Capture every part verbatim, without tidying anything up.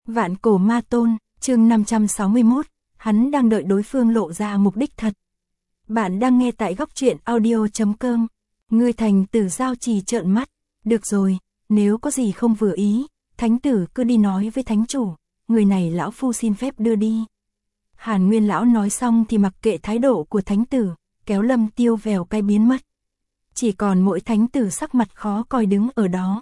Vạn cổ ma tôn, chương năm trăm sáu mươi mốt, hắn đang đợi đối phương lộ ra mục đích thật. Bạn đang nghe tại góc truyện audio chấm com. Ngươi thành tử giao trì trợn mắt. Được rồi, nếu có gì không vừa ý, thánh tử cứ đi nói với thánh chủ, người này lão phu xin phép đưa đi. Hàn Nguyên lão nói xong thì mặc kệ thái độ của thánh tử, kéo Lâm Tiêu vèo cái biến mất. Chỉ còn mỗi thánh tử sắc mặt khó coi đứng ở đó.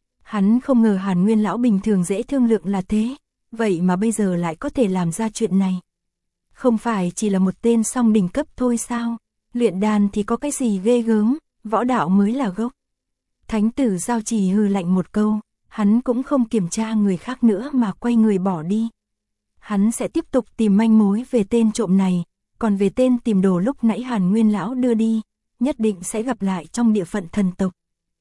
Hắn không ngờ Hàn Nguyên lão bình thường dễ thương lượng là thế, vậy mà bây giờ lại có thể làm ra chuyện này. Không phải chỉ là một tên song đỉnh cấp thôi sao? Luyện đan thì có cái gì ghê gớm, võ đạo mới là gốc. Thánh tử giao trì hừ lạnh một câu, hắn cũng không kiểm tra người khác nữa mà quay người bỏ đi. Hắn sẽ tiếp tục tìm manh mối về tên trộm này, còn về tên tìm đồ lúc nãy Hàn Nguyên lão đưa đi, nhất định sẽ gặp lại trong địa phận thần tộc.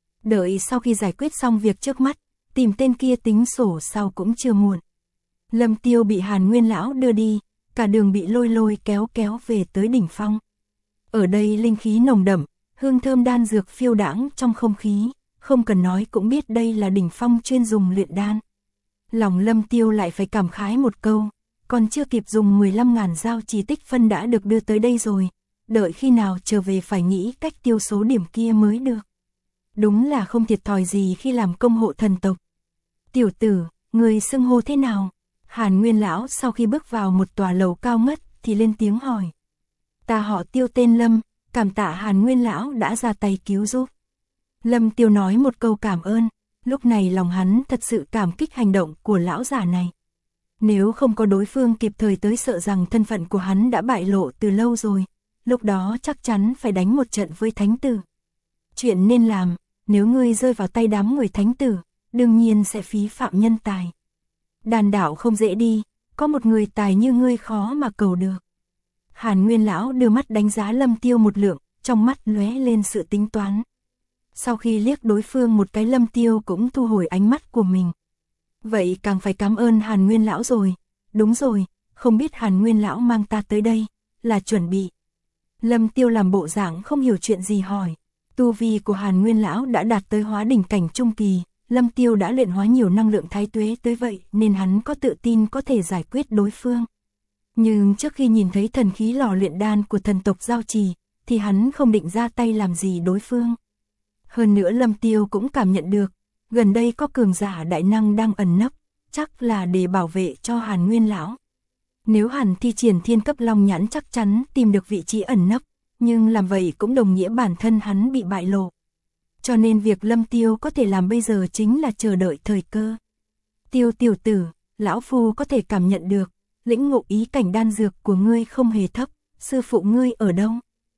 Đợi sau khi giải quyết xong việc trước mắt, tìm tên kia tính sổ sau cũng chưa muộn. Lâm Tiêu bị Hàn Nguyên lão đưa đi, cả đường bị lôi lôi kéo kéo về tới đỉnh phong. Ở đây linh khí nồng đậm, hương thơm đan dược phiêu đãng trong không khí, không cần nói cũng biết đây là đỉnh phong chuyên dùng luyện đan. Lòng Lâm Tiêu lại phải cảm khái một câu, còn chưa kịp dùng mười lăm ngàn giao trì tích phân đã được đưa tới đây rồi, đợi khi nào trở về phải nghĩ cách tiêu số điểm kia mới được. Đúng là không thiệt thòi gì khi làm công hộ thần tộc. Tiểu tử, người xưng hô thế nào? Hàn Nguyên lão sau khi bước vào một tòa lầu cao ngất thì lên tiếng hỏi. Ta họ Tiêu tên Lâm, cảm tạ Hàn Nguyên lão đã ra tay cứu giúp. Lâm Tiêu nói một câu cảm ơn, lúc này lòng hắn thật sự cảm kích hành động của lão già này. Nếu không có đối phương kịp thời tới sợ rằng thân phận của hắn đã bại lộ từ lâu rồi, lúc đó chắc chắn phải đánh một trận với thánh tử. Chuyện nên làm, nếu ngươi rơi vào tay đám người thánh tử, đương nhiên sẽ phí phạm nhân tài. Đàn đảo không dễ đi, có một người tài như ngươi khó mà cầu được. Hàn Nguyên lão đưa mắt đánh giá Lâm Tiêu một lượng, trong mắt lóe lên sự tính toán. Sau khi liếc đối phương một cái, Lâm Tiêu cũng thu hồi ánh mắt của mình. Vậy càng phải cảm ơn Hàn Nguyên lão rồi. Đúng rồi, không biết Hàn Nguyên lão mang ta tới đây là chuẩn bị. Lâm Tiêu làm bộ dạng không hiểu chuyện gì hỏi. Tu vi của Hàn Nguyên lão đã đạt tới hóa đỉnh cảnh trung kỳ, Lâm Tiêu đã luyện hóa nhiều năng lượng thái tuế tới vậy nên hắn có tự tin có thể giải quyết đối phương. Nhưng trước khi nhìn thấy thần khí lò luyện đan của thần tộc giao trì, thì hắn không định ra tay làm gì đối phương. Hơn nữa Lâm Tiêu cũng cảm nhận được, gần đây có cường giả đại năng đang ẩn nấp, chắc là để bảo vệ cho Hàn Nguyên lão. Nếu hắn thi triển thiên cấp long nhãn chắc chắn tìm được vị trí ẩn nấp, nhưng làm vậy cũng đồng nghĩa bản thân hắn bị bại lộ. Cho nên việc Lâm Tiêu có thể làm bây giờ chính là chờ đợi thời cơ. Tiêu tiểu tử, lão phu có thể cảm nhận được, lĩnh ngộ ý cảnh đan dược của ngươi không hề thấp, sư phụ ngươi ở đâu?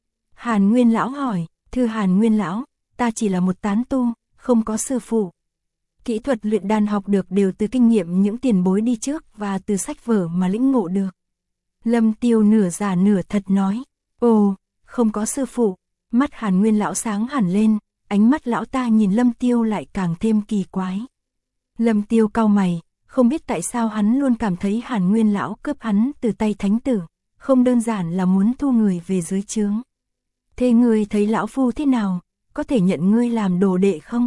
Hàn Nguyên lão hỏi. Thưa Hàn Nguyên lão, ta chỉ là một tán tu, không có sư phụ. Kỹ thuật luyện đan học được đều từ kinh nghiệm những tiền bối đi trước và từ sách vở mà lĩnh ngộ được. Lâm Tiêu nửa giả nửa thật nói. Ồ, không có sư phụ. Mắt Hàn Nguyên lão sáng hẳn lên, ánh mắt lão ta nhìn Lâm Tiêu lại càng thêm kỳ quái. Lâm Tiêu cau mày, không biết tại sao hắn luôn cảm thấy Hàn Nguyên lão cướp hắn từ tay thánh tử, không đơn giản là muốn thu người về dưới trướng. Thế ngươi thấy lão phu thế nào, có thể nhận ngươi làm đồ đệ không?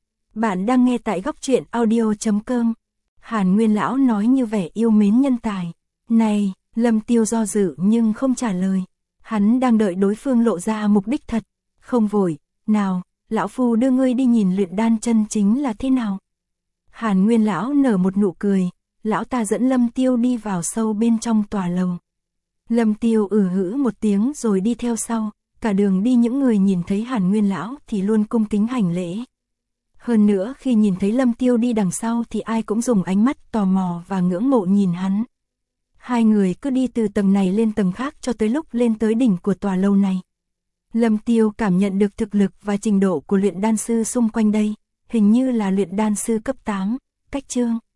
Bạn đang nghe tại góc truyện audio chấm com. Hàn Nguyên lão nói như vẻ yêu mến nhân tài. Này, Lâm Tiêu do dự nhưng không trả lời. Hắn đang đợi đối phương lộ ra mục đích thật. Không vội, nào, lão phu đưa ngươi đi nhìn luyện đan chân chính là thế nào. Hàn Nguyên lão nở một nụ cười, lão ta dẫn Lâm Tiêu đi vào sâu bên trong tòa lầu. Lâm Tiêu ử hữ một tiếng rồi đi theo sau, cả đường đi những người nhìn thấy Hàn Nguyên lão thì luôn cung kính hành lễ. Hơn nữa khi nhìn thấy Lâm Tiêu đi đằng sau thì ai cũng dùng ánh mắt tò mò và ngưỡng mộ nhìn hắn. Hai người cứ đi từ tầng này lên tầng khác cho tới lúc lên tới đỉnh của tòa lâu này. Lâm Tiêu cảm nhận được thực lực và trình độ của luyện đan sư xung quanh đây, hình như là luyện đan sư cấp tám, cách chương.